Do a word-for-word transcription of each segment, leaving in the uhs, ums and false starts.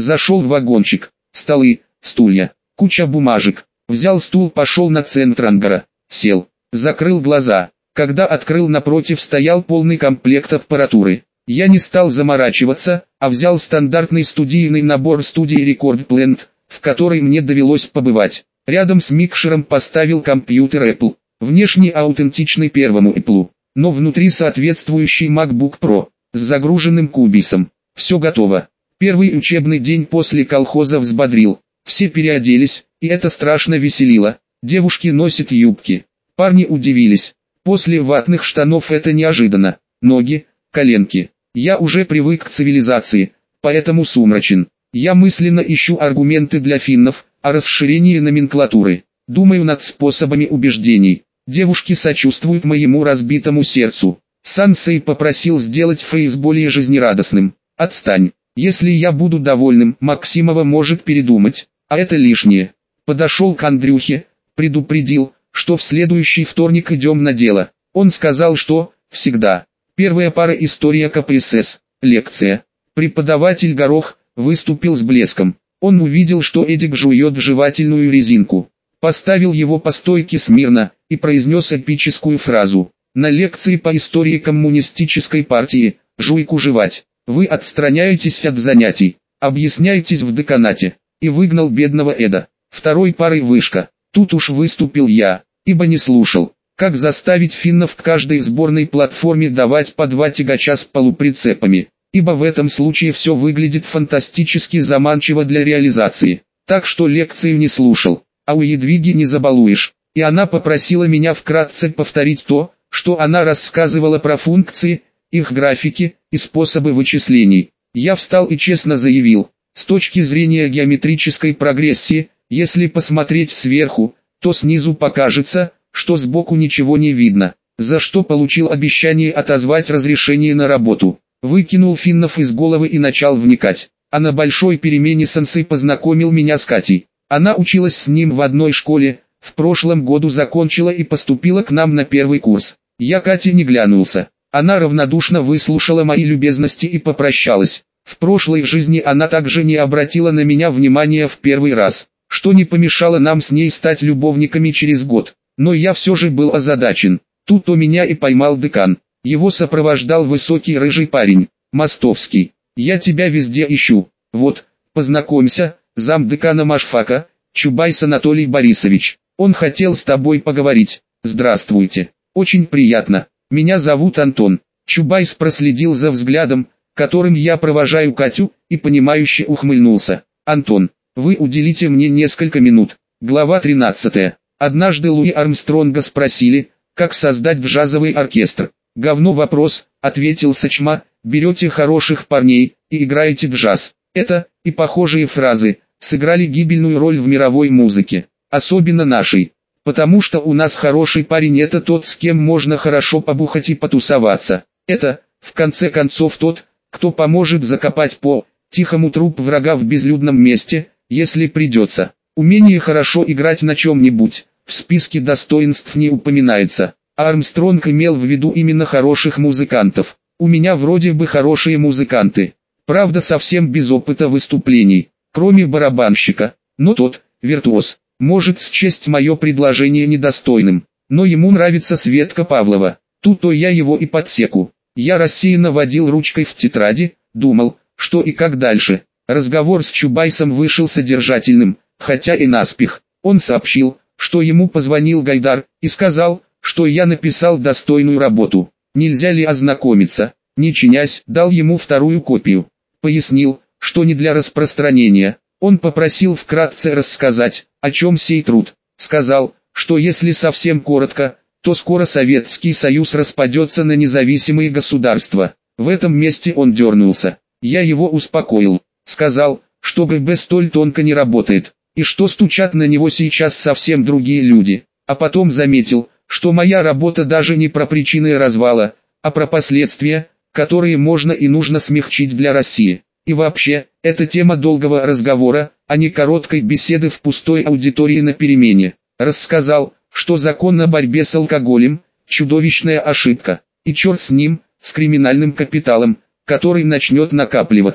Зашел в вагончик. Столы, стулья, куча бумажек. Взял стул, пошел на центр ангара. Сел. Закрыл глаза. Когда открыл, напротив стоял полный комплект аппаратуры. Я не стал заморачиваться, а взял стандартный студийный набор студии Record Plant, в которой мне довелось побывать. Рядом с микшером поставил компьютер Apple. Внешне аутентичный первому Apple, но внутри соответствующий MacBook Pro, с загруженным кубисом. Все готово. Первый учебный день после колхоза взбодрил. Все переоделись, и это страшно веселило. Девушки носят юбки. Парни удивились. После ватных штанов это неожиданно. Ноги, коленки. Я уже привык к цивилизации, поэтому сумрачен. Я мысленно ищу аргументы для финнов о расширении номенклатуры. Думаю над способами убеждений. Девушки сочувствуют моему разбитому сердцу. Сансей попросил сделать фейс более жизнерадостным. Отстань. Если я буду довольным, Максимова может передумать, а это лишнее. Подошел к Андрюхе, предупредил, что в следующий вторник идем на дело. Он сказал, что всегда. Первая пара история КПСС, лекция. Преподаватель Горох выступил с блеском. Он увидел, что Эдик жует жевательную резинку. Поставил его по стойке смирно и произнес эпическую фразу. На лекции по истории коммунистической партии «Жуйку жевать». Вы отстраняетесь от занятий, объясняетесь в деканате. И выгнал бедного Эда. Второй парой вышка. Тут уж выступил я, ибо не слушал, как заставить финнов к каждой сборной платформе давать по два тягача с полуприцепами. Ибо в этом случае все выглядит фантастически заманчиво для реализации. Так что лекцию не слушал, а у Едвиги не забалуешь. И она попросила меня вкратце повторить то, что она рассказывала про функции, их графики и способы вычислений. Я встал и честно заявил, с точки зрения геометрической прогрессии, если посмотреть сверху, то снизу покажется, что сбоку ничего не видно, за что получил обещание отозвать разрешение на работу. Выкинул финнов из головы и начал вникать. А на большой перемене сенсей познакомил меня с Катей. Она училась с ним в одной школе, в прошлом году закончила и поступила к нам на первый курс. Я Кате не глянулся. Она равнодушно выслушала мои любезности и попрощалась. В прошлой жизни она также не обратила на меня внимания в первый раз, что не помешало нам с ней стать любовниками через год. Но я все же был озадачен. Тут у меня и поймал декан. Его сопровождал высокий рыжий парень, Мостовский. «Я тебя везде ищу. Вот, познакомься, замдекана Машфака, Чубайс Анатолий Борисович. Он хотел с тобой поговорить. Здравствуйте. Очень приятно. Меня зовут Антон». Чубайс проследил за взглядом, которым я провожаю Катю, и понимающе ухмыльнулся. «Антон, вы уделите мне несколько минут». Глава тринадцатая. Однажды Луи Армстронга спросили, как создать джазовый оркестр. «Говно вопрос», — ответил Сачма, «берете хороших парней и играете джаз». Это, и похожие фразы, сыграли гибельную роль в мировой музыке, особенно нашей. Потому что у нас хороший парень — это тот, с кем можно хорошо побухать и потусоваться. Это, в конце концов, тот, кто поможет закопать по тихому труп врага в безлюдном месте, если придется. Умение хорошо играть на чем-нибудь в списке достоинств не упоминается. А Армстронг имел в виду именно хороших музыкантов. У меня вроде бы хорошие музыканты. Правда, совсем без опыта выступлений, кроме барабанщика. Но тот, виртуоз, может счесть мое предложение недостойным. Но ему нравится Светка Павлова. Тут-то я его и подсеку. Я рассеянно водил ручкой в тетради, думал, что и как дальше. Разговор с Чубайсом вышел содержательным, хотя и наспех. Он сообщил, что ему позвонил Гайдар, и сказал, что я написал достойную работу. Нельзя ли ознакомиться? Не чинясь, дал ему вторую копию. Пояснил, что не для распространения. Он попросил вкратце рассказать, о чем сей труд. Сказал, что если совсем коротко, то скоро Советский Союз распадется на независимые государства. В этом месте он дернулся. Я его успокоил. Сказал, что ГБ столь тонко не работает, и что стучат на него сейчас совсем другие люди. А потом заметил, что моя работа даже не про причины развала, а про последствия, которые можно и нужно смягчить для России. И вообще, это тема долгого разговора, а не короткой беседы в пустой аудитории на перемене. Рассказал, что закон о борьбе с алкоголем – чудовищная ошибка, и черт с ним, с криминальным капиталом, который начнет накапливаться.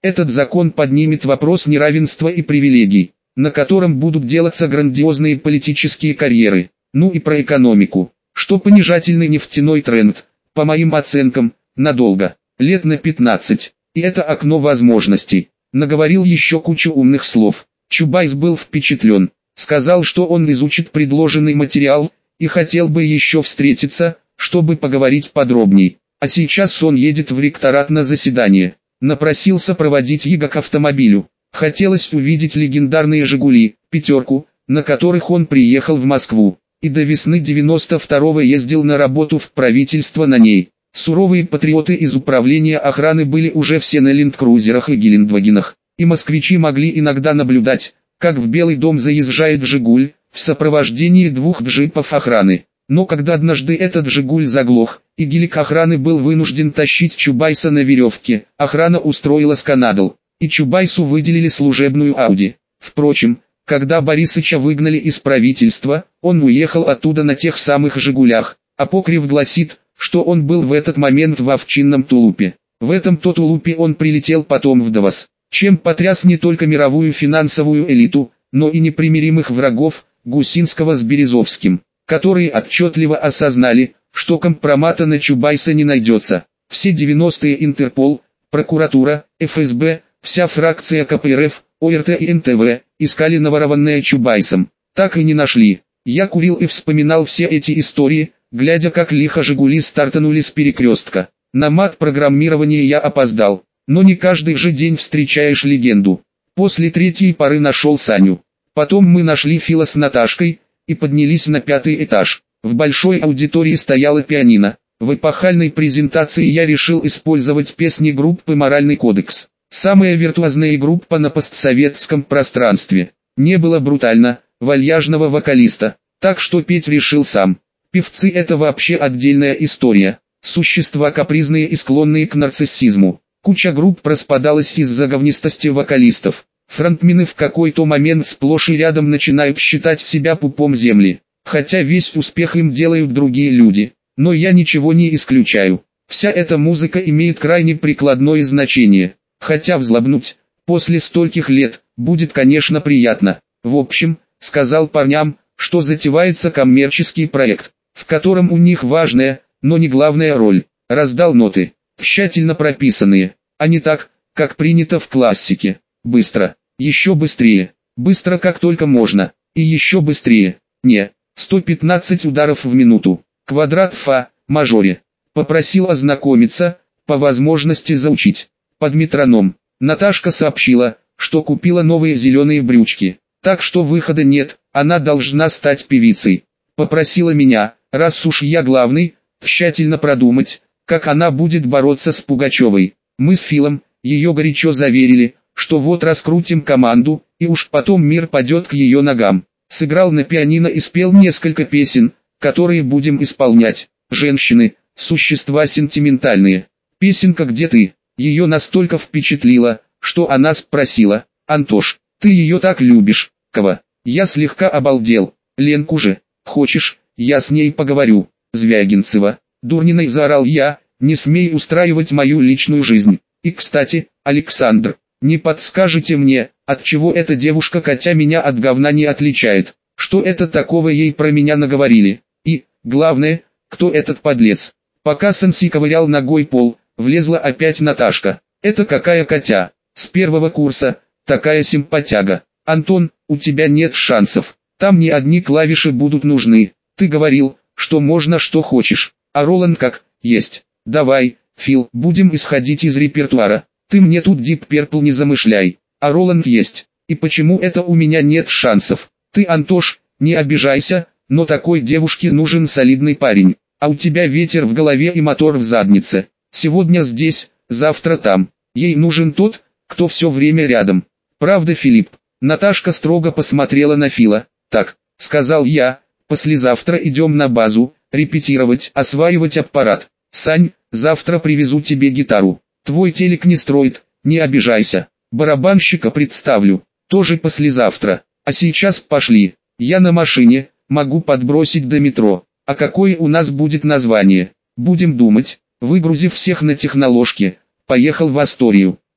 Этот закон поднимет вопрос неравенства и привилегий, на котором будут делаться грандиозные политические карьеры. Ну и про экономику, что понижательный нефтяной тренд, по моим оценкам, надолго, лет на пятнадцать, и это окно возможностей. Наговорил еще кучу умных слов. Чубайс был впечатлен, сказал, что он изучит предложенный материал, и хотел бы еще встретиться, чтобы поговорить подробней. А сейчас он едет в ректорат на заседание. Напросился проводить его к автомобилю. Хотелось увидеть легендарные «Жигули», пятерку, на которых он приехал в Москву, и до весны девяносто второго ездил на работу в правительство на ней. Суровые патриоты из управления охраны были уже все на лендкрузерах и гелендвагенах, и москвичи могли иногда наблюдать, как в Белый дом заезжает «Жигуль», в сопровождении двух джипов охраны. Но когда однажды этот «Жигуль» заглох, и гелик охраны был вынужден тащить Чубайса на веревке, охрана устроила скандал, и Чубайсу выделили служебную Ауди. Впрочем, когда Борисыча выгнали из правительства, он уехал оттуда на тех самых «Жигулях», апокриф гласит, что он был в этот момент в овчинном тулупе. В этом-то тулупе он прилетел потом в Давос, чем потряс не только мировую финансовую элиту, но и непримиримых врагов, Гусинского с Березовским, которые отчетливо осознали, что компромата на Чубайса не найдется. Все девяностые Интерпол, прокуратура, эф эс бэ, вся фракция ка пэ эр эф, о эр тэ и эн тэ вэ, искали наворованное Чубайсом. Так и не нашли. Я курил и вспоминал все эти истории, глядя как лихо «Жигули» стартанули с перекрестка. На мат-программирование я опоздал, но не каждый же день встречаешь легенду. После третьей поры нашел Саню. Потом мы нашли Фила с Наташкой, и поднялись на пятый этаж. В большой аудитории стояла пианино. В эпохальной презентации я решил использовать песни группы «Моральный кодекс». Самая виртуозная группа на постсоветском пространстве. Не было брутально, вальяжного вокалиста, так что петь решил сам. Певцы — это вообще отдельная история. Существа капризные и склонные к нарциссизму. Куча групп распадалась из-за говнистости вокалистов. Фронтмены в какой-то момент сплошь и рядом начинают считать себя пупом земли, хотя весь успех им делают другие люди. Но я ничего не исключаю. Вся эта музыка имеет крайне прикладное значение, хотя взлобнуть, после стольких лет, будет, конечно, приятно. В общем, сказал парням, что затевается коммерческий проект, в котором у них важная, но не главная роль. Раздал ноты, тщательно прописанные, а не так, как принято в классике. Быстро. Еще быстрее, быстро как только можно, и еще быстрее. Не, сто пятнадцать ударов в минуту, квадрат фа, мажоре. Попросил ознакомиться, по возможности заучить. Под метроном. Наташка сообщила, что купила новые зеленые брючки, так что выхода нет, она должна стать певицей. Попросила меня, раз уж я главный, тщательно продумать, как она будет бороться с Пугачевой. Мы с Филом, ее горячо заверили, что вот раскрутим команду, и уж потом мир падет к ее ногам. Сыграл на пианино и спел несколько песен, которые будем исполнять. Женщины, существа сентиментальные. Песенка «Где ты?» ее настолько впечатлила, что она спросила: «Антош, ты ее так любишь, кого?» Я слегка обалдел. «Ленку же, хочешь, я с ней поговорю?» «Звягинцева, Дурниной», заорал я, «не смей устраивать мою личную жизнь. И, кстати, Александр, не подскажете мне, отчего эта девушка котя меня от говна не отличает? Что это такого ей про меня наговорили? И, главное, кто этот подлец?» Пока Сенси ковырял ногой пол, влезла опять Наташка. «Это какая котя? С первого курса, такая симпатяга. Антон, у тебя нет шансов, там не одни клавиши будут нужны. Ты говорил, что можно что хочешь, а Роланд как, есть. Давай, Фил, будем исходить из репертуара. Ты мне тут Deep Purple не замышляй, а Роланд есть. И почему это у меня нет шансов? Ты, Антош, не обижайся, но такой девушке нужен солидный парень. А у тебя ветер в голове и мотор в заднице. Сегодня здесь, завтра там. Ей нужен тот, кто все время рядом. Правда, Филипп?» Наташка строго посмотрела на Фила. «Так», — сказал я, — «послезавтра идем на базу, репетировать, осваивать аппарат. Сань, завтра привезу тебе гитару. Твой телек не строит, не обижайся. Барабанщика представлю, тоже послезавтра. А сейчас пошли, я на машине, могу подбросить до метро. А какое у нас будет название? Будем думать». Выгрузив всех на техноложке, поехал в Асторию.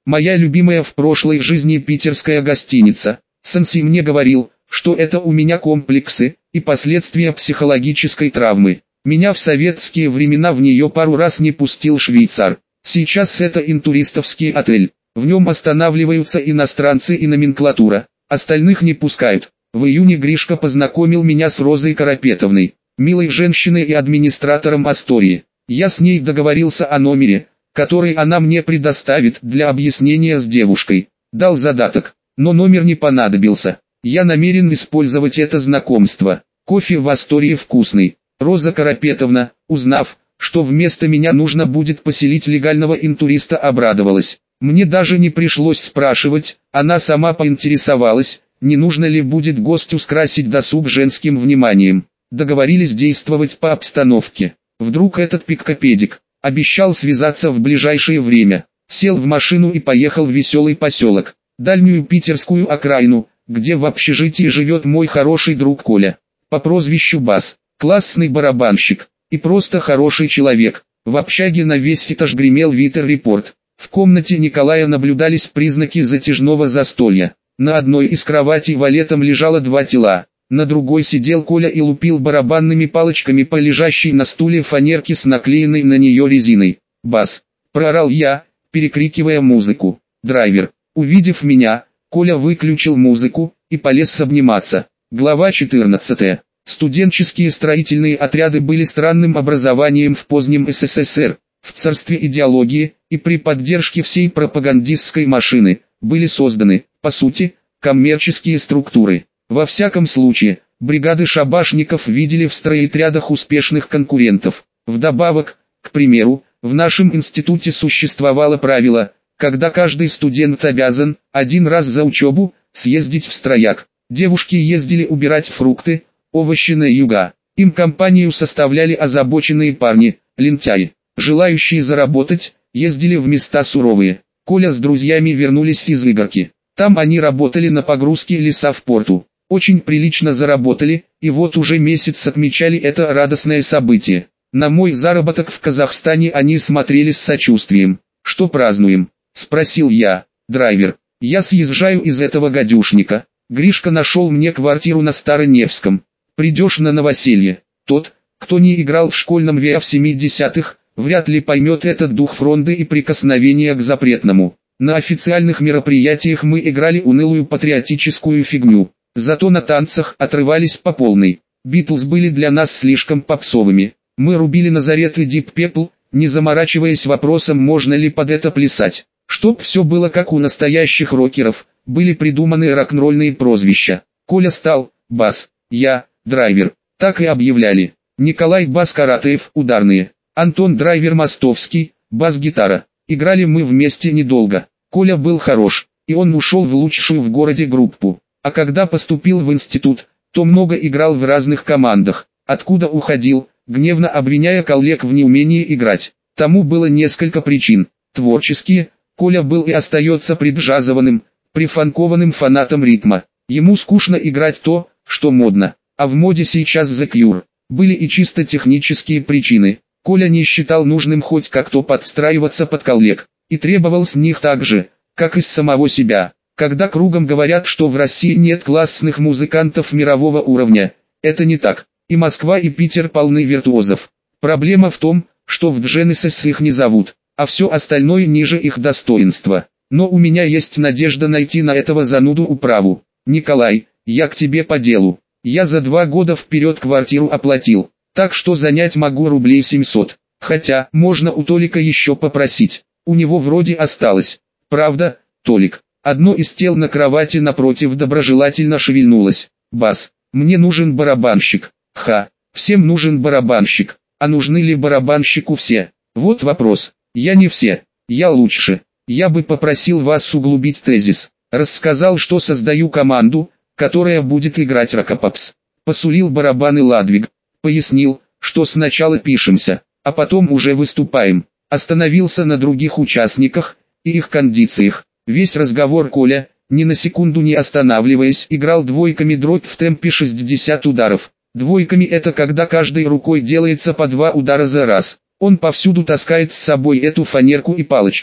Моя любимая в прошлой жизни питерская гостиница. Сенсей мне говорил, что это у меня комплексы и последствия психологической травмы. Меня в советские времена в нее пару раз не пустил швейцар. Сейчас это интуристовский отель. В нем останавливаются иностранцы и номенклатура. Остальных не пускают. В июне Гришка познакомил меня с Розой Карапетовной, милой женщиной и администратором Астории. Я с ней договорился о номере, который она мне предоставит для объяснения с девушкой. Дал задаток, но номер не понадобился. Я намерен использовать это знакомство. Кофе в Астории вкусный. Роза Карапетовна, узнав, что вместо меня нужно будет поселить легального интуриста, обрадовалась. Мне даже не пришлось спрашивать, она сама поинтересовалась, не нужно ли будет гостю скрасить досуг женским вниманием. Договорились действовать по обстановке. Вдруг этот пиккопедик обещал связаться в ближайшее время. Сел в машину и поехал в веселый поселок, дальнюю питерскую окраину, где в общежитии живет мой хороший друг Коля. По прозвищу Бас, классный барабанщик и просто хороший человек. В общаге на весь этаж гремел Витер-репорт. В комнате Николая наблюдались признаки затяжного застолья. На одной из кроватей валетом лежало два тела. На другой сидел Коля и лупил барабанными палочками по лежащей на стуле фанерке с наклеенной на нее резиной. «Бас!» – проорал я, перекрикивая музыку. «Драйвер!» Увидев меня, Коля выключил музыку и полез обниматься. Глава четырнадцатая. Студенческие строительные отряды были странным образованием в позднем СССР. В царстве идеологии и при поддержке всей пропагандистской машины были созданы, по сути, коммерческие структуры. Во всяком случае, бригады шабашников видели в стройотрядах успешных конкурентов. Вдобавок, к примеру, в нашем институте существовало правило, когда каждый студент обязан, один раз за учебу, съездить в стройяк. Девушки ездили убирать фрукты, овощи на юга. Им компанию составляли озабоченные парни, лентяи. Желающие заработать, ездили в места суровые. Коля с друзьями вернулись из Игорки. Там они работали на погрузке леса в порту. Очень прилично заработали, и вот уже месяц отмечали это радостное событие. На мой заработок в Казахстане они смотрели с сочувствием. «Что празднуем?» – спросил я. «Драйвер, я съезжаю из этого гадюшника. Гришка нашел мне квартиру на Староневском. Придешь на новоселье». Тот, кто не играл в школьном ВИА в семидесятых, вряд ли поймет этот дух фронды и прикосновения к запретному. На официальных мероприятиях мы играли унылую патриотическую фигню. Зато на танцах отрывались по полной. Битлз были для нас слишком попсовыми. Мы рубили Назарет и Дип Перпл, не заморачиваясь вопросом, можно ли под это плясать. Чтоб все было как у настоящих рокеров, были придуманы рок-н-ролльные прозвища. Коля стал «Бас», я «Драйвер». Так и объявляли. Николай «Бас» Каратаев «Ударные». Антон «Драйвер» Мостовский, бас-гитара. Играли мы вместе недолго. Коля был хорош, и он ушел в лучшую в городе группу. А когда поступил в институт, то много играл в разных командах. Откуда уходил, гневно обвиняя коллег в неумении играть. Тому было несколько причин. Творческие, Коля был и остается преджазованным, прифанкованным фанатом ритма. Ему скучно играть то, что модно. А в моде сейчас The Cure. Были и чисто технические причины. Коля не считал нужным хоть как-то подстраиваться под коллег, и требовал с них так же, как из самого себя. Когда кругом говорят, что в России нет классных музыкантов мирового уровня, это не так. И Москва, и Питер полны виртуозов. Проблема в том, что в Дженесис их не зовут, а все остальное ниже их достоинства. Но у меня есть надежда найти на этого зануду управу. Николай, я к тебе по делу. Я за два года вперед квартиру оплатил, так что занять могу рублей семьсот. Хотя, можно у Толика еще попросить. У него вроде осталось. Правда, Толик? Одно из тел на кровати напротив доброжелательно шевельнулось. «Бас, мне нужен барабанщик». Ха, всем нужен барабанщик. А нужны ли барабанщику все? Вот вопрос. Я не все. Я лучше. Я бы попросил вас углубить тезис. Рассказал, что создаю команду, которая будет играть рокопопс. Посулил барабаны Ладвиг. Пояснил, что сначала пишемся, а потом уже выступаем. Остановился на других участниках и их кондициях. Весь разговор Коля, ни на секунду не останавливаясь, играл двойками дробь в темпе шестьдесят ударов. Двойками это когда каждой рукой делается по два удара за раз. Он повсюду таскает с собой эту фанерку и палочки.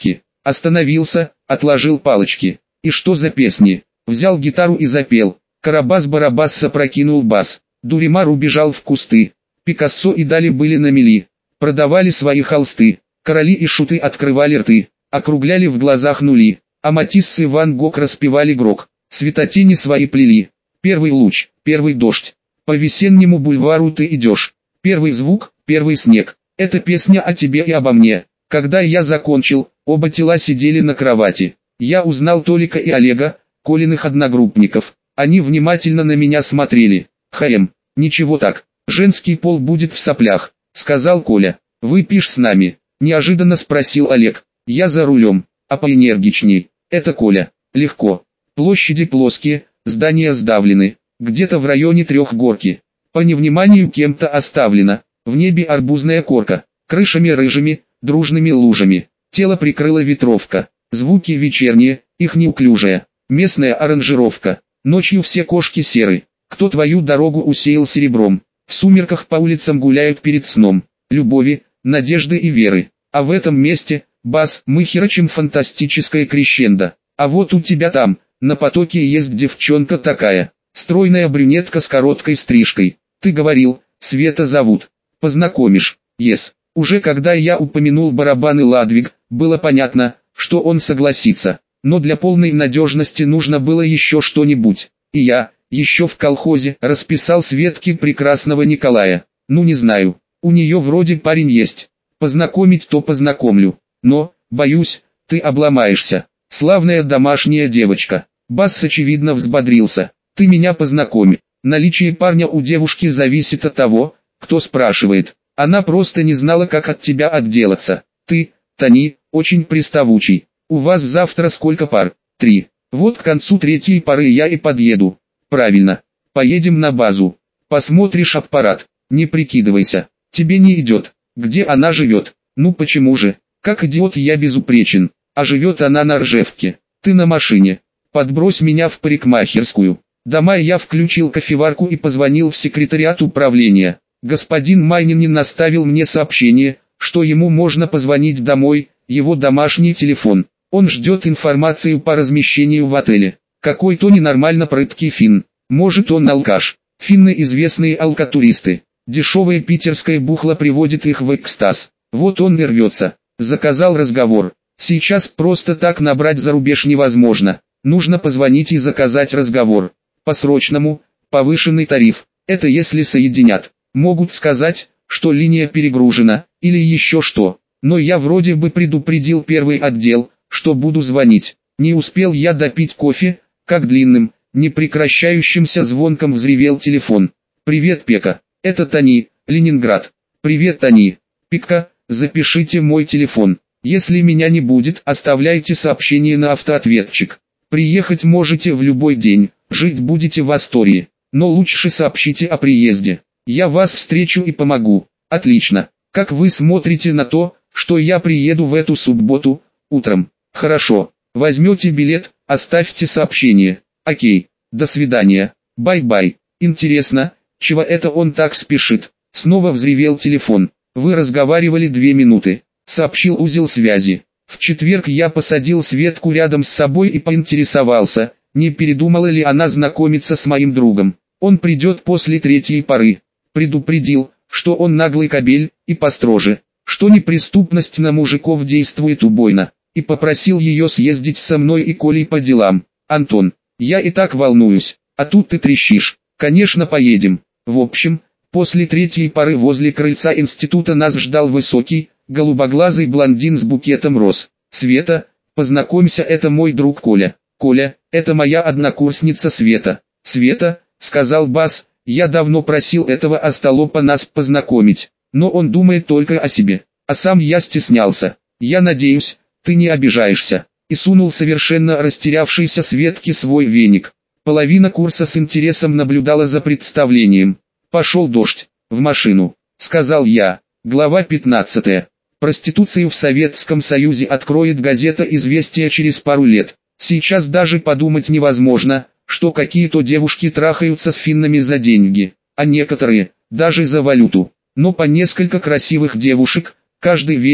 Остановился, отложил палочки. И что за песни? Взял гитару и запел. Карабас-барабас опрокинул бас. Дуримар убежал в кусты. Пикассо и Дали были на мели. Продавали свои холсты. Короли и шуты открывали рты. Округляли в глазах нули. А Матисс и Ван Гог распевали грок. Светотени свои плели. Первый луч, первый дождь. По весеннему бульвару ты идешь. Первый звук, первый снег. Это песня о тебе и обо мне. Когда я закончил, оба тела сидели на кровати. Я узнал Толика и Олега, Колиных одногруппников. Они внимательно на меня смотрели. «Хаем, ничего так, женский пол будет в соплях», — сказал Коля. «Выпьешь с нами?» — неожиданно спросил Олег. «Я за рулем, а поэнергичней». «Это Коля, легко. Площади плоские, здания сдавлены, где-то в районе Трехгорки. По невниманию кем-то оставлено. В небе арбузная корка, крышами рыжими, дружными лужами. Тело прикрыла ветровка. Звуки вечерние, их неуклюжая. Местная аранжировка. Ночью все кошки серы. Кто твою дорогу усеял серебром? В сумерках по улицам гуляют перед сном. Любови, надежды и веры. А в этом месте, бас, мы херачим фантастическое крещендо. А вот у тебя там, на потоке есть девчонка такая. Стройная брюнетка с короткой стрижкой. Ты говорил, Света зовут. Познакомишь? Yes. Уже когда я упомянул барабаны Ладвиг, было понятно, что он согласится. Но для полной надежности нужно было еще что-нибудь. И я, еще в колхозе, расписал Светке прекрасного Николая. Ну не знаю, у нее вроде парень есть. Познакомить то познакомлю. Но, боюсь, ты обломаешься. Славная домашняя девочка. Бас очевидно взбодрился. Ты меня познакоми. Наличие парня у девушки зависит от того, кто спрашивает. Она просто не знала, как от тебя отделаться. Ты, Тони, очень приставучий. У вас завтра сколько пар? Три. Вот к концу третьей пары я и подъеду. Правильно. Поедем на базу. Посмотришь аппарат. Не прикидывайся. Тебе не идет. Где она живет? Ну почему же? Как идиот я безупречен. А живет она на Ржевке. Ты на машине. Подбрось меня в парикмахерскую. Дома я включил кофеварку и позвонил в секретариат управления. Господин Майнин наставил мне сообщение, что ему можно позвонить домой, его домашний телефон. Он ждет информацию по размещению в отеле. Какой-то ненормально прыткий финн. Может он алкаш. Финны известные алкотуристы. Дешевое питерское бухло приводит их в экстаз. Вот он и рвется. Заказал разговор. Сейчас просто так набрать за рубеж невозможно. Нужно позвонить и заказать разговор. По-срочному, повышенный тариф. Это если соединят. Могут сказать, что линия перегружена, или еще что. Но я вроде бы предупредил первый отдел, что буду звонить. Не успел я допить кофе, как длинным, непрекращающимся звонком взревел телефон. «Привет, Пека, это Тони, Ленинград». «Привет, Тони. Пека, запишите мой телефон. Если меня не будет, оставляйте сообщение на автоответчик. Приехать можете в любой день, жить будете в Астории, но лучше сообщите о приезде. Я вас встречу и помогу». «Отлично. Как вы смотрите на то, что я приеду в эту субботу, утром?» «Хорошо. Возьмете билет, оставьте сообщение». «Окей. До свидания. Бай-бай». «Интересно, чего это он так спешит?» Снова взревел телефон. «Вы разговаривали две минуты», — сообщил узел связи. В четверг я посадил Светку рядом с собой и поинтересовался, не передумала ли она знакомиться с моим другом. Он придет после третьей пары. Предупредил, что он наглый кобель, и построже, что неприступность на мужиков действует убойно, и попросил ее съездить со мной и Колей по делам. «Антон, я и так волнуюсь, а тут ты трещишь. Конечно, поедем». В общем, после третьей пары возле крыльца института нас ждал высокий, голубоглазый блондин с букетом роз. «Света, познакомься, это мой друг Коля». «Коля, это моя однокурсница Света». «Света», — сказал Бас, — «я давно просил этого остолопа нас познакомить, но он думает только о себе, а сам я стеснялся. Я надеюсь, ты не обижаешься». И сунул совершенно растерявшийся Светке свой веник. Половина курса с интересом наблюдала за представлением. «Пошел дождь, в машину», — сказал я. Глава пятнадцатая. Проституцию в Советском Союзе откроет газета «Известия» через пару лет. Сейчас даже подумать невозможно, что какие-то девушки трахаются с финнами за деньги, а некоторые, даже за валюту. Но по несколько красивых девушек, каждый вечер,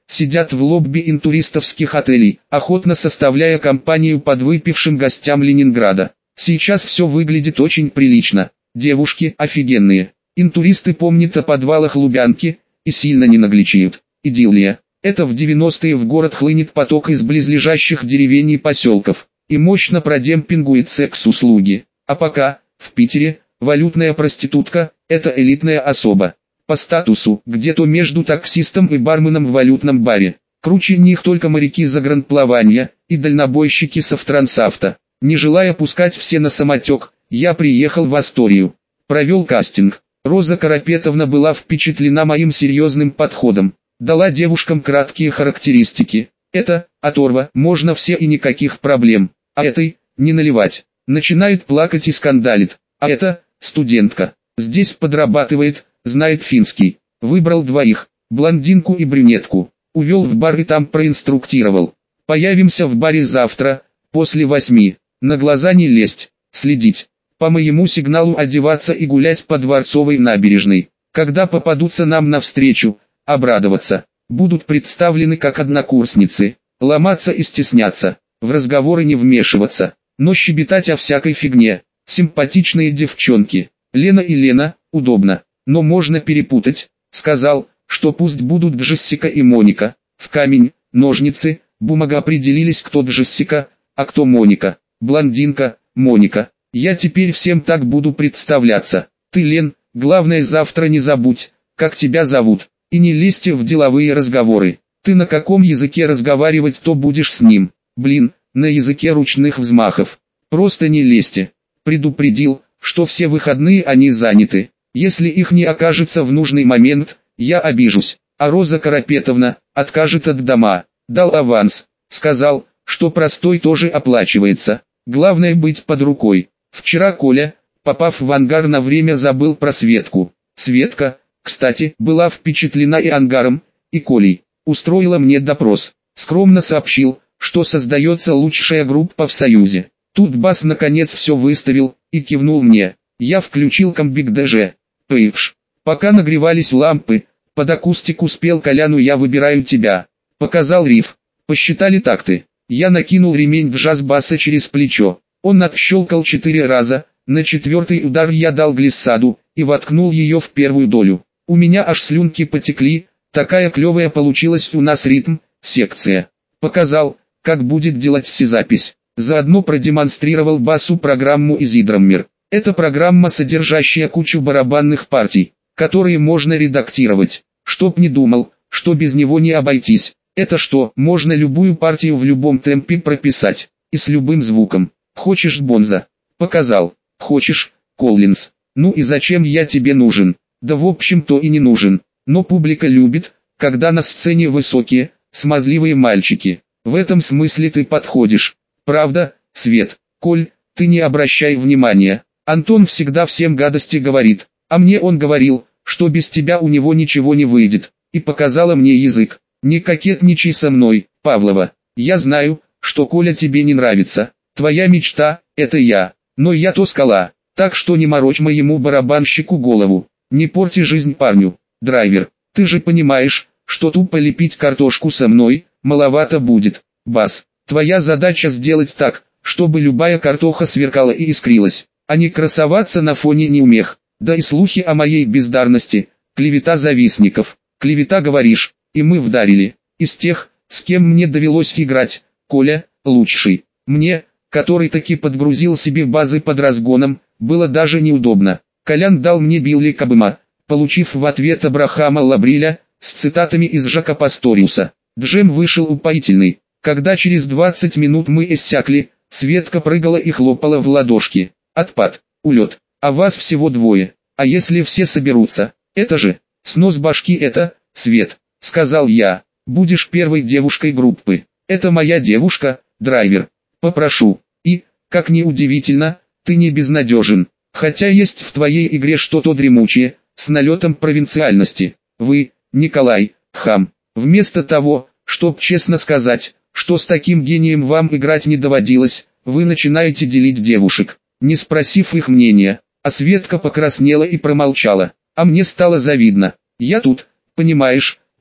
сидят в лобби интуристовских отелей, охотно составляя компанию подвыпившим гостям Ленинграда. Сейчас все выглядит очень прилично. Девушки офигенные. Интуристы помнят о подвалах Лубянки и сильно не нагличают. Идиллия. Это в девяностые в город хлынет поток из близлежащих деревень и поселков и мощно продемпингует секс-услуги. А пока, в Питере, валютная проститутка – это элитная особа. По статусу, где-то между таксистом и барменом в валютном баре. Круче них только моряки загранплавания и дальнобойщики Совтрансавто. Не желая пускать все на самотек, я приехал в Асторию. Провел кастинг. Роза Карапетовна была впечатлена моим серьезным подходом. Дала девушкам краткие характеристики. Это, оторва, можно все и никаких проблем. А этой, не наливать. Начинает плакать и скандалит. А это, студентка. Здесь подрабатывает, знает финский. Выбрал двоих, блондинку и брюнетку. Увел в бар и там проинструктировал. Появимся в баре завтра, после восьми. На глаза не лезть, следить. По моему сигналу одеваться и гулять по Дворцовой набережной. Когда попадутся нам навстречу, обрадоваться. Будут представлены как однокурсницы. Ломаться и стесняться. В разговоры не вмешиваться. Но щебетать о всякой фигне. Симпатичные девчонки. Лена и Лена, удобно. Но можно перепутать. Сказал, что пусть будут Джессика и Моника. В камень, ножницы, бумага определились, кто Джессика, а кто Моника. Блондинка, Моника. Я теперь всем так буду представляться. Ты, Лен, главное завтра не забудь, как тебя зовут. И не лезьте в деловые разговоры. Ты на каком языке разговаривать, то будешь с ним. Блин, на языке ручных взмахов. Просто не лезьте. Предупредил, что все выходные они заняты. Если их не окажется в нужный момент, я обижусь. А Роза Карапетовна откажет от дома. Дал аванс. Сказал, что простой тоже оплачивается. Главное быть под рукой. Вчера Коля, попав в ангар, на время забыл про Светку. Светка, кстати, была впечатлена и ангаром, и Колей. Устроила мне допрос. Скромно сообщил, что создается лучшая группа в Союзе. Тут бас наконец все выставил и кивнул мне. Я включил комбик ДЖ. Пыш. Пока нагревались лампы, под акустику спел Коляну «Я выбираю тебя». Показал риф. Посчитали такты. Я накинул ремень в джаз-баса через плечо. Он отщелкал четыре раза, на четвертый удар я дал глиссаду и воткнул ее в первую долю. У меня аж слюнки потекли, такая клевая получилась у нас ритм, секция. Показал, как будет делать всезапись. Заодно продемонстрировал басу программу EasyDrummer. Это программа, содержащая кучу барабанных партий, которые можно редактировать. Чтоб не думал, что без него не обойтись. Это что, можно любую партию в любом темпе прописать, и с любым звуком. Хочешь Бонза? Показал. Хочешь, Коллинз? Ну и зачем я тебе нужен? Да в общем-то и не нужен. Но публика любит, когда на сцене высокие, смазливые мальчики. В этом смысле ты подходишь. Правда, Свет? Коль, ты не обращай внимания. Антон всегда всем гадости говорит. А мне он говорил, что без тебя у него ничего не выйдет. И показала мне язык. Не кокетничай со мной, Павлова. Я знаю, что Коля тебе не нравится. Твоя мечта – это я. Но я-то скала. Так что не морочь моему барабанщику голову. Не порти жизнь парню. Драйвер, ты же понимаешь, что тупо лепить картошку со мной, маловато будет. Бас, твоя задача сделать так, чтобы любая картоха сверкала и искрилась, а не красоваться на фоне неумех. Да и слухи о моей бездарности, клевета завистников. Клевета говоришь, и мы вдарили. Из тех, с кем мне довелось играть, Коля, лучший. Мне, который таки подгрузил себе базы под разгоном, было даже неудобно. Колян дал мне Билли Кобыма, получив в ответ Абрахама Лабриля, с цитатами из Жака Пасториуса. Джем вышел упоительный. Когда через двадцать минут мы иссякли, Светка прыгала и хлопала в ладошки. Отпад, улет, а вас всего двое. А если все соберутся? Это же, снос башки это, Свет, сказал я. Будешь первой девушкой группы. Это моя девушка, драйвер. Попрошу. И, как ни удивительно, ты не безнадежен. Хотя есть в твоей игре что-то дремучее, с налетом провинциальности. Вы, Николай, хам. Вместо того, чтоб честно сказать, что с таким гением вам играть не доводилось, вы начинаете делить девушек, не спросив их мнения. А Светка покраснела и промолчала. А мне стало завидно. Я тут, понимаешь,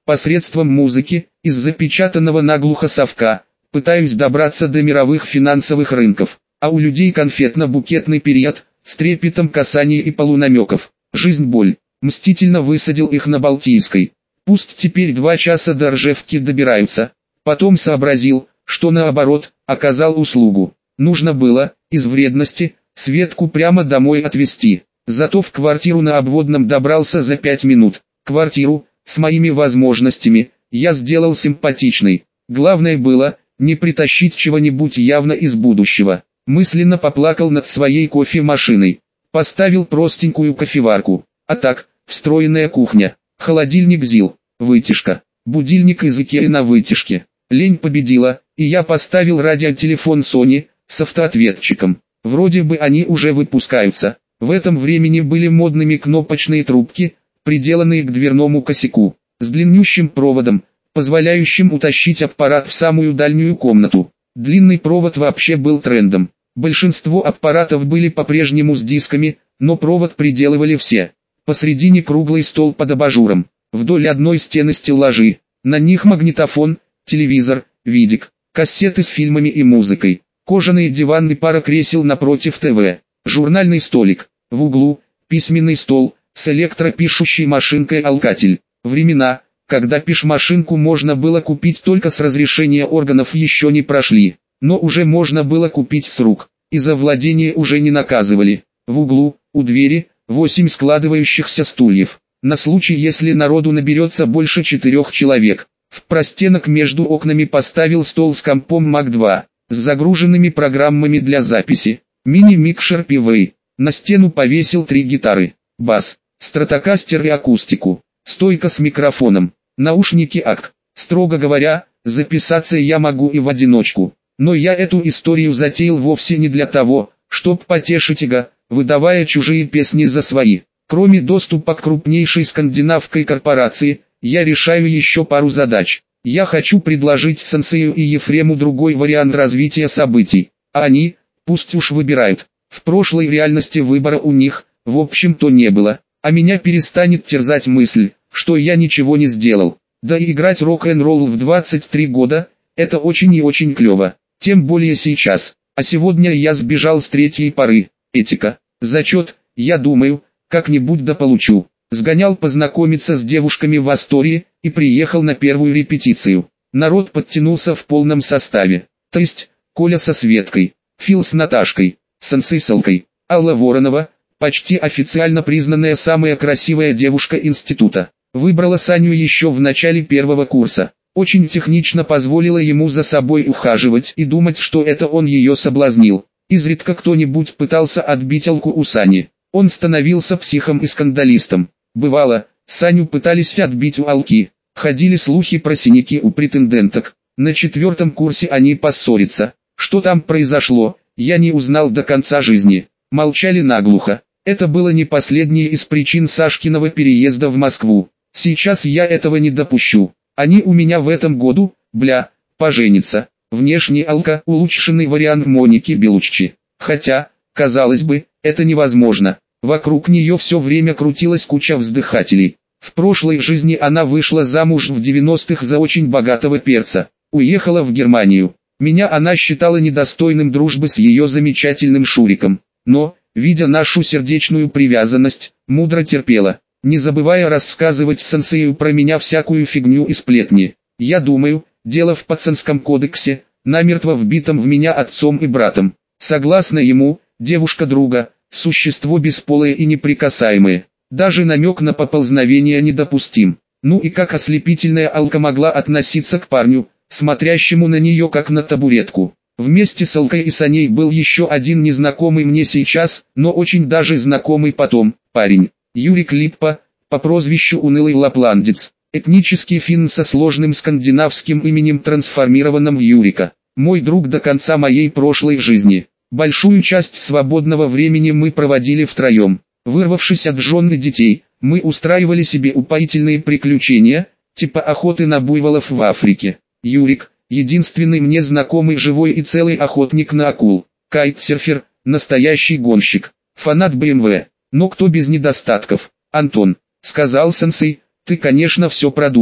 Посредством музыки, из запечатанного наглухо совка, пытаюсь добраться до мировых финансовых рынков, а у людей конфетно-букетный период, с трепетом касаний и полунамеков. Жизнь-боль. Мстительно высадил их на Балтийской. Пусть теперь два часа до Ржевки добираются. Потом сообразил, что наоборот, оказал услугу. Нужно было, из вредности, Светку прямо домой отвезти. Зато в квартиру на Обводном добрался за пять минут. Квартиру, с моими возможностями, я сделал симпатичной. Главное было, не притащить чего-нибудь явно из будущего. Мысленно поплакал над своей кофемашиной. Поставил простенькую кофеварку. А так, встроенная кухня, холодильник ЗИЛ, вытяжка, будильник из Икеи на вытяжке. Лень победила, и я поставил радиотелефон Sony, с автоответчиком. Вроде бы они уже выпускаются. В этом времени были модными кнопочные трубки, приделанные к дверному косяку, с длиннющим проводом, позволяющим утащить аппарат в самую дальнюю комнату. Длинный провод вообще был трендом. Большинство аппаратов были по-прежнему с дисками, но провод приделывали все. Посредине круглый стол под абажуром, вдоль одной стены стеллажи, на них магнитофон, телевизор, видик, кассеты с фильмами и музыкой, кожаный диван и пара кресел напротив ТВ, журнальный столик, в углу, письменный стол, с электропишущей машинкой алкатель. Времена, когда пишмашинку можно было купить только с разрешения органов, еще не прошли, но уже можно было купить с рук, и за владение уже не наказывали. В углу, у двери, восемь складывающихся стульев, на случай если народу наберется больше четырех человек. В простенок между окнами поставил стол с компом мак два, с загруженными программами для записи, мини-микшер пи ви, на стену повесил три гитары, бас, стратокастер и акустику, стойка с микрофоном, наушники ак. Строго говоря, записаться я могу и в одиночку, но я эту историю затеял вовсе не для того, чтоб потешить эго, выдавая чужие песни за свои. Кроме доступа к крупнейшей скандинавской корпорации, я решаю еще пару задач. Я хочу предложить Сенсею и Ефрему другой вариант развития событий, а они, пусть уж выбирают. В прошлой реальности выбора у них, в общем-то, не было, а меня перестанет терзать мысль, что я ничего не сделал. Да и играть рок-н-ролл в двадцать три года, это очень и очень клево, тем более сейчас. А сегодня я сбежал с третьей поры. Этика, зачет, я думаю, как-нибудь да получу. Сгонял познакомиться с девушками в Астории, и приехал на первую репетицию. Народ подтянулся в полном составе. То есть, Коля со Светкой, Фил с Наташкой, Сенсей с Алкой, Алла Воронова, почти официально признанная самая красивая девушка института. Выбрала Саню еще в начале первого курса. Очень технично позволила ему за собой ухаживать и думать, что это он ее соблазнил. Изредка кто-нибудь пытался отбить Алку у Сани. Он становился психом и скандалистом. Бывало, Саню пытались отбить у Алки. Ходили слухи про синяки у претенденток. На четвертом курсе они поссорятся. Что там произошло, я не узнал до конца жизни. Молчали наглухо. Это было не последней из причин Сашкиного переезда в Москву. Сейчас я этого не допущу. Они у меня в этом году, бля, поженятся. Внешне Алка – улучшенный вариант Моники Белуччи. Хотя, казалось бы, это невозможно. Вокруг нее все время крутилась куча вздыхателей. В прошлой жизни она вышла замуж в девяностых за очень богатого перца. Уехала в Германию. Меня она считала недостойным дружбы с ее замечательным Шуриком. Но, видя нашу сердечную привязанность, мудро терпела, не забывая рассказывать Сенсею про меня всякую фигню и сплетни. Я думаю, дело в пацанском кодексе, намертво вбитом в меня отцом и братом. Согласно ему, девушка друга, существо бесполое и неприкасаемое. Даже намек на поползновение недопустим. Ну и как ослепительная Алка могла относиться к парню, смотрящему на нее как на табуретку. Вместе с Алкой и Саней был еще один незнакомый мне сейчас, но очень даже знакомый потом, парень. Юрик Липпа, по прозвищу Унылый Лапландец. Этнический финн со сложным скандинавским именем, трансформированным в Юрика. Мой друг до конца моей прошлой жизни. Большую часть свободного времени мы проводили втроем. Вырвавшись от жен и детей, мы устраивали себе упоительные приключения, типа охоты на буйволов в Африке. Юрик, единственный мне знакомый живой и целый охотник на акул. Кайтсерфер, настоящий гонщик, фанат бэ эм вэ. Но кто без недостатков? Антон, сказал Сенсей, ты, конечно, все продумал.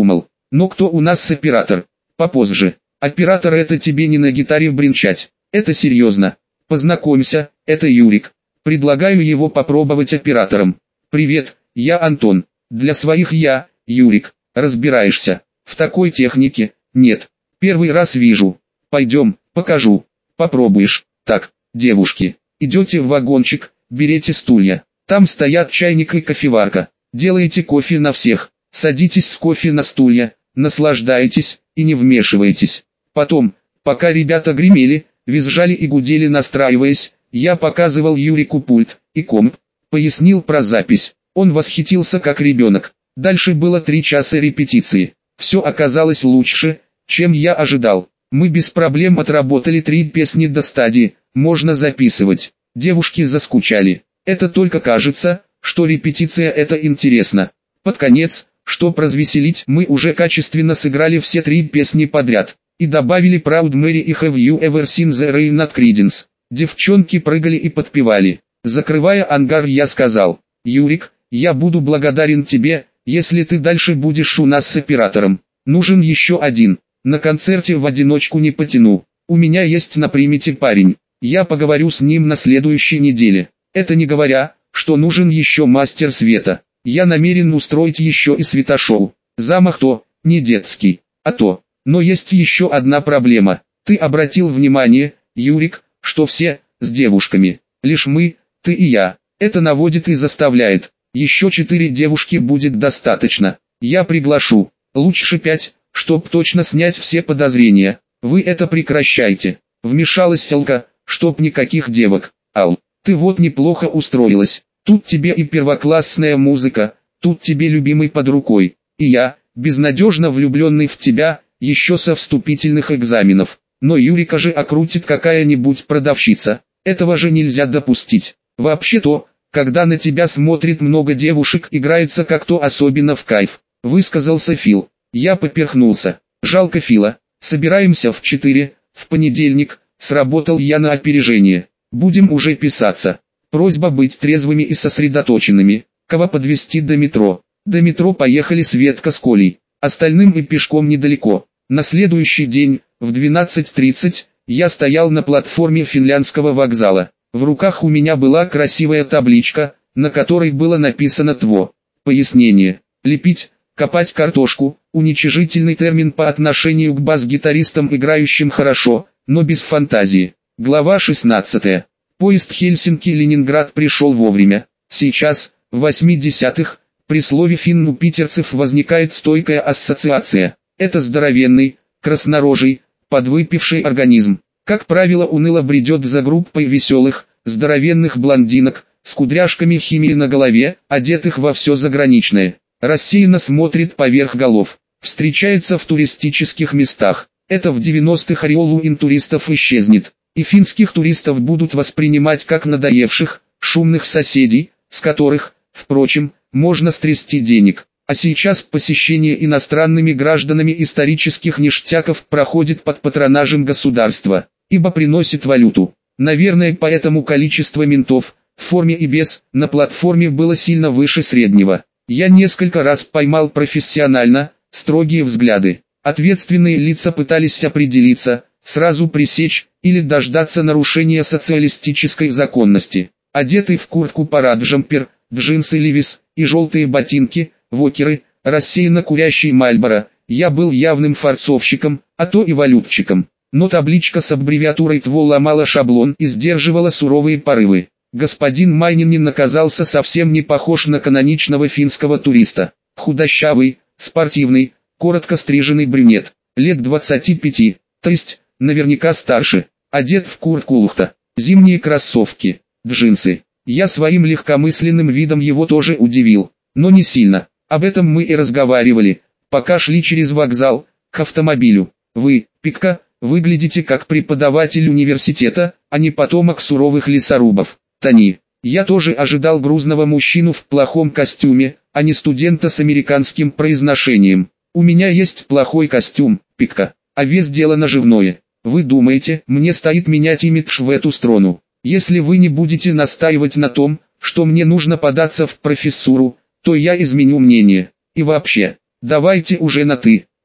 Но кто у нас оператор? Попозже. Оператор — это тебе не на гитаре бренчать. Это серьезно. Познакомься, это Юрик. Предлагаю его попробовать оператором. Привет, я Антон. Для своих я, Юрик. Разбираешься? В такой технике? Нет. Первый раз вижу. Пойдем, покажу. Попробуешь. Так, девушки, идете в вагончик, берете стулья. Там стоят чайник и кофеварка. Делаете кофе на всех. Садитесь с кофе на стулья, наслаждаетесь и не вмешиваетесь. Потом, пока ребята гремели, визжали и гудели, настраиваясь, я показывал Юрику пульт и комп, пояснил про запись. Он восхитился как ребенок. Дальше было три часа репетиции. Все оказалось лучше, чем я ожидал. Мы без проблем отработали три песни до стадии, можно записывать. Девушки заскучали. Это только кажется, что репетиция — это интересно. Под конец, чтоб развеселить, мы уже качественно сыграли все три песни подряд. И добавили Proud Mary и Have You Ever Seen the Rain at Creedence. Девчонки прыгали и подпевали. Закрывая ангар, я сказал: «Юрик, я буду благодарен тебе, если ты дальше будешь у нас с оператором. Нужен еще один. На концерте в одиночку не потяну. У меня есть на примете парень. Я поговорю с ним на следующей неделе. Это не говоря, что нужен еще мастер света. Я намерен устроить еще и светошоу. Замах то, не детский, а то. Но есть еще одна проблема. Ты обратил внимание, Юрик, что все с девушками. Лишь мы, ты и я. Это наводит и заставляет. Еще четыре девушки будет достаточно. Я приглашу. Лучше пять, чтоб точно снять все подозрения. Вы это прекращайте. Вмешалась Элка, чтоб никаких девок. Ал, ты вот неплохо устроилась. Тут тебе и первоклассная музыка, тут тебе любимый под рукой. И я, безнадежно влюбленный в тебя, еще со вступительных экзаменов. Но Юрика же окрутит какая-нибудь продавщица. Этого же нельзя допустить. Вообще-то, когда на тебя смотрит много девушек, играется как-то особенно в кайф. Высказался Фил. Я поперхнулся. Жалко Фила. Собираемся в четыре, в понедельник. Сработал я на опережение. Будем уже писаться. Просьба быть трезвыми и сосредоточенными. Кого подвезти до метро? До метро поехали Светка с Колей. Остальным и пешком недалеко. На следующий день, в двенадцать тридцать, я стоял на платформе финляндского вокзала. В руках у меня была красивая табличка, на которой было написано ТВО. Пояснение. Лепить, копать картошку, уничижительный термин по отношению к бас-гитаристам, играющим хорошо, но без фантазии. Глава шестнадцатая. Поезд Хельсинки-Ленинград пришел вовремя. Сейчас, в восьмидесятых, при слове «финн» у питерцев возникает стойкая ассоциация. Это здоровенный, краснорожий, подвыпивший организм. Как правило, уныло бредет за группой веселых, здоровенных блондинок, с кудряшками химии на голове, одетых во все заграничное. Рассеянно смотрит поверх голов. Встречается в туристических местах. Это в девяностых ореол у интуристов исчезнет. И финских туристов будут воспринимать как надоевших, шумных соседей, с которых, впрочем, можно стрясти денег. А сейчас посещение иностранными гражданами исторических ништяков проходит под патронажем государства, ибо приносит валюту. Наверное, поэтому количество ментов, в форме и без, на платформе было сильно выше среднего. Я несколько раз поймал профессионально, строгие взгляды. Ответственные лица пытались определиться, сразу пресечь, или дождаться нарушения социалистической законности. Одетый в куртку-парад-джемпер, джинсы Левис и желтые ботинки, вокеры, рассеянно курящий Мальборо, я был явным форцовщиком, а то и валютчиком. Но табличка с аббревиатурой ТВО ломала шаблон и сдерживала суровые порывы. Господин Майнинин оказался совсем не похож на каноничного финского туриста. Худощавый, спортивный, коротко стриженный брюнет, лет двадцати пяти, то есть, наверняка старше, одет в куртку-лухта, зимние кроссовки, джинсы. Я своим легкомысленным видом его тоже удивил, но не сильно. Об этом мы и разговаривали, пока шли через вокзал, к автомобилю. Вы, Пикка, выглядите как преподаватель университета, а не потомок суровых лесорубов. Тони, я тоже ожидал грузного мужчину в плохом костюме, а не студента с американским произношением. У меня есть плохой костюм, Пикка, а вес дело наживное. Вы думаете, мне стоит менять имидж в эту сторону? Если вы не будете настаивать на том, что мне нужно податься в профессуру, то я изменю мнение. И вообще, давайте уже на «ты».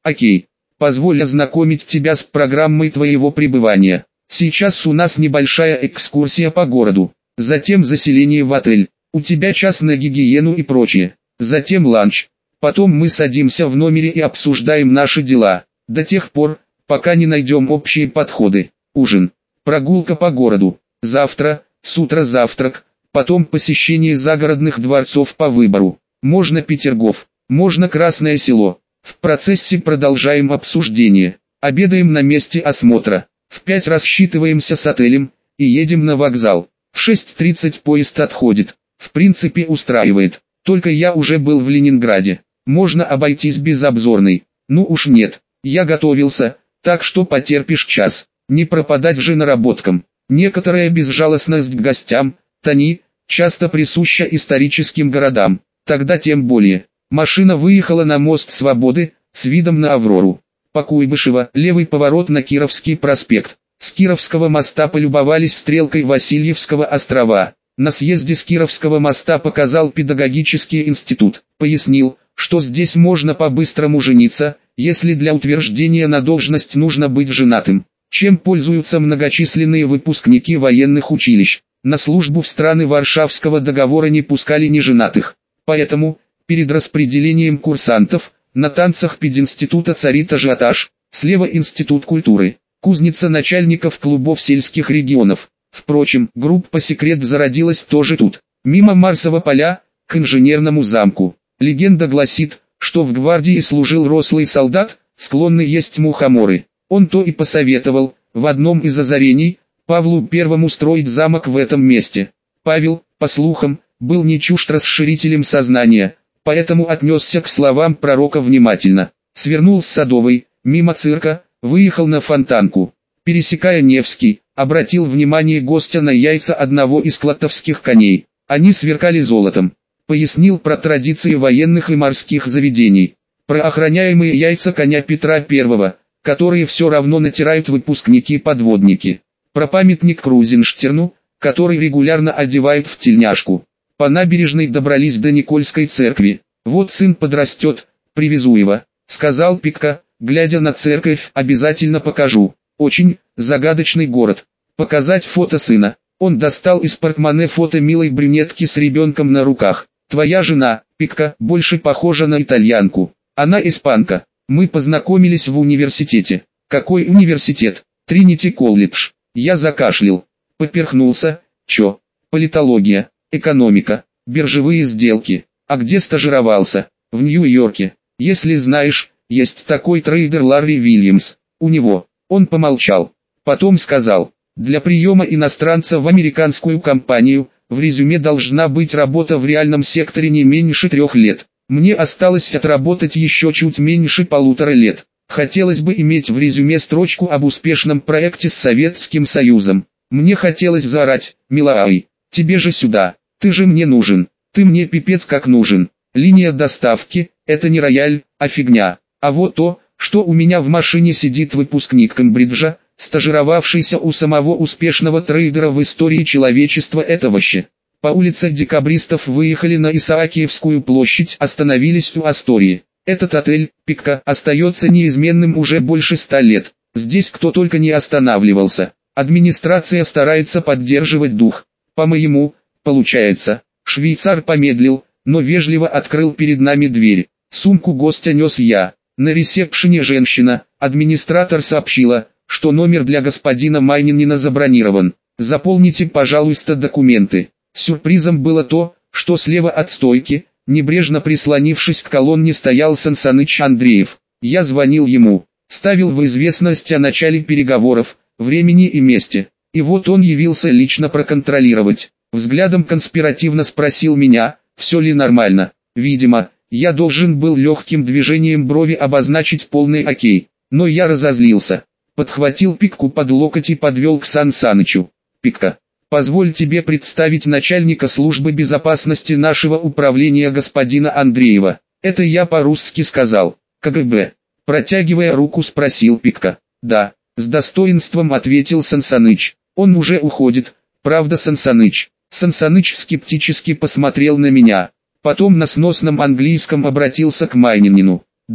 Окей. Позволь ознакомить тебя с программой твоего пребывания. Сейчас у нас небольшая экскурсия по городу. Затем заселение в отель. У тебя час на гигиену и прочее. Затем ланч. Потом мы садимся в номере и обсуждаем наши дела. До тех пор, пока не найдем общие подходы. Ужин. Прогулка по городу. Завтра, с утра завтрак. Потом посещение загородных дворцов по выбору. Можно Петергоф, можно Красное Село. В процессе продолжаем обсуждение. Обедаем на месте осмотра. В пять рассчитываемся с отелем и едем на вокзал. В шесть тридцать поезд отходит. В принципе устраивает. Только я уже был в Ленинграде. Можно обойтись без обзорной. Ну уж нет. Я готовился, так что потерпишь час. Не пропадать же наработкам. Некоторая безжалостность к гостям, Тони, часто присуща историческим городам. Тогда тем более. Машина выехала на мост Свободы, с видом на Аврору. По Куйбышево, левый поворот на Кировский проспект. С Кировского моста полюбовались стрелкой Васильевского острова. На съезде с Кировского моста показал педагогический институт. Пояснил, что здесь можно по-быстрому жениться, если для утверждения на должность нужно быть женатым. Чем пользуются многочисленные выпускники военных училищ. На службу в страны Варшавского договора не пускали неженатых. Поэтому, перед распределением курсантов, на танцах пединститута царит ажиотаж. Слева институт культуры, кузница начальников клубов сельских регионов. Впрочем, группа «Секрет» зародилась тоже тут. Мимо Марсового поля, к инженерному замку. Легенда гласит, что в гвардии служил рослый солдат, склонный есть мухоморы. Он то и посоветовал, в одном из озарений, Павлу Первому строить замок в этом месте. Павел, по слухам, был не чужд расширителем сознания, поэтому отнесся к словам пророка внимательно. Свернул с Садовой, мимо цирка, выехал на Фонтанку. Пересекая Невский, обратил внимание гостя на яйца одного из клотовских коней. Они сверкали золотом. Пояснил про традиции военных и морских заведений. Про охраняемые яйца коня Петра Первого, которые все равно натирают выпускники-подводники. Про памятник Крузенштерну, который регулярно одевают в тельняшку. По набережной добрались до Никольской церкви. «Вот сын подрастет, привезу его», — сказал Пикка, глядя на церковь. «Обязательно покажу. Очень загадочный город». Показать фото сына. Он достал из портмоне фото милой брюнетки с ребенком на руках. «Твоя жена, Пикка, больше похожа на итальянку. Она испанка. Мы познакомились в университете». «Какой университет?» «Тринити колледж». Я закашлял. Поперхнулся. «Чё?» «Политология, экономика, биржевые сделки». «А где стажировался?» «В Нью-Йорке. Если знаешь, есть такой трейдер Ларри Вильямс. У него». Он помолчал. Потом сказал: «Для приема иностранца в американскую компанию, в резюме должна быть работа в реальном секторе не меньше трех лет. Мне осталось отработать еще чуть меньше полутора лет. Хотелось бы иметь в резюме строчку об успешном проекте с Советским Союзом. Мне хотелось заорать: милай, тебе же сюда, ты же мне нужен, ты мне пипец как нужен. Линия доставки – это не рояль, а фигня. А вот то, что у меня в машине сидит выпускник Кембриджа, стажировавшийся у самого успешного трейдера в истории человечества, это вообще». По улице декабристов выехали на Исаакиевскую площадь, остановились у Астории. Этот отель, Пикка, остается неизменным уже больше ста лет. Здесь кто только не останавливался. Администрация старается поддерживать дух. По-моему, получается. Швейцар помедлил, но вежливо открыл перед нами дверь. Сумку гостя нес я. На ресепшене женщина, администратор, сообщила, что номер для господина Майнинина забронирован. Заполните, пожалуйста, документы. Сюрпризом было то, что слева от стойки, небрежно прислонившись к колонне, стоял Сансаныч Андреев. Я звонил ему, ставил в известность о начале переговоров, времени и месте. И вот он явился лично проконтролировать. Взглядом конспиративно спросил меня, все ли нормально. Видимо, я должен был легким движением брови обозначить полный окей. Но я разозлился. Подхватил Пикку под локоть и подвел к Сан Санычу. «Пикка, позволь тебе представить начальника службы безопасности нашего управления господина Андреева». Это я по-русски сказал. «КГБ». Протягивая руку, спросил Пикка. «Да», с достоинством ответил Сансаныч. «Он уже уходит, правда, Сансаныч?» Сансаныч скептически посмотрел на меня. Потом на сносном английском обратился к Майнинину. «Да,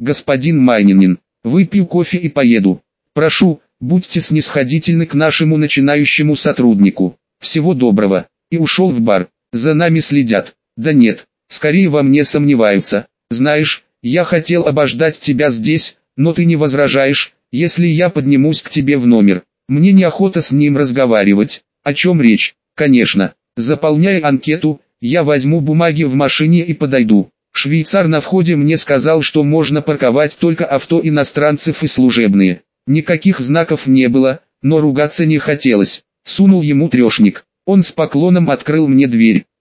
господин Майнинин, выпью кофе и поеду. Прошу, будьте снисходительны к нашему начинающему сотруднику. Всего доброго. И ушел в бар. За нами следят. Да нет, скорее во мне сомневаются. Знаешь, я хотел обождать тебя здесь, но ты не возражаешь, если я поднимусь к тебе в номер. Мне неохота с ним разговаривать. О чем речь? Конечно. Заполняй анкету, я возьму бумаги в машине и подойду. Швейцар на входе мне сказал, что можно парковать только авто иностранцев и служебные. Никаких знаков не было, но ругаться не хотелось. Сунул ему трешник. Он с поклоном открыл мне дверь.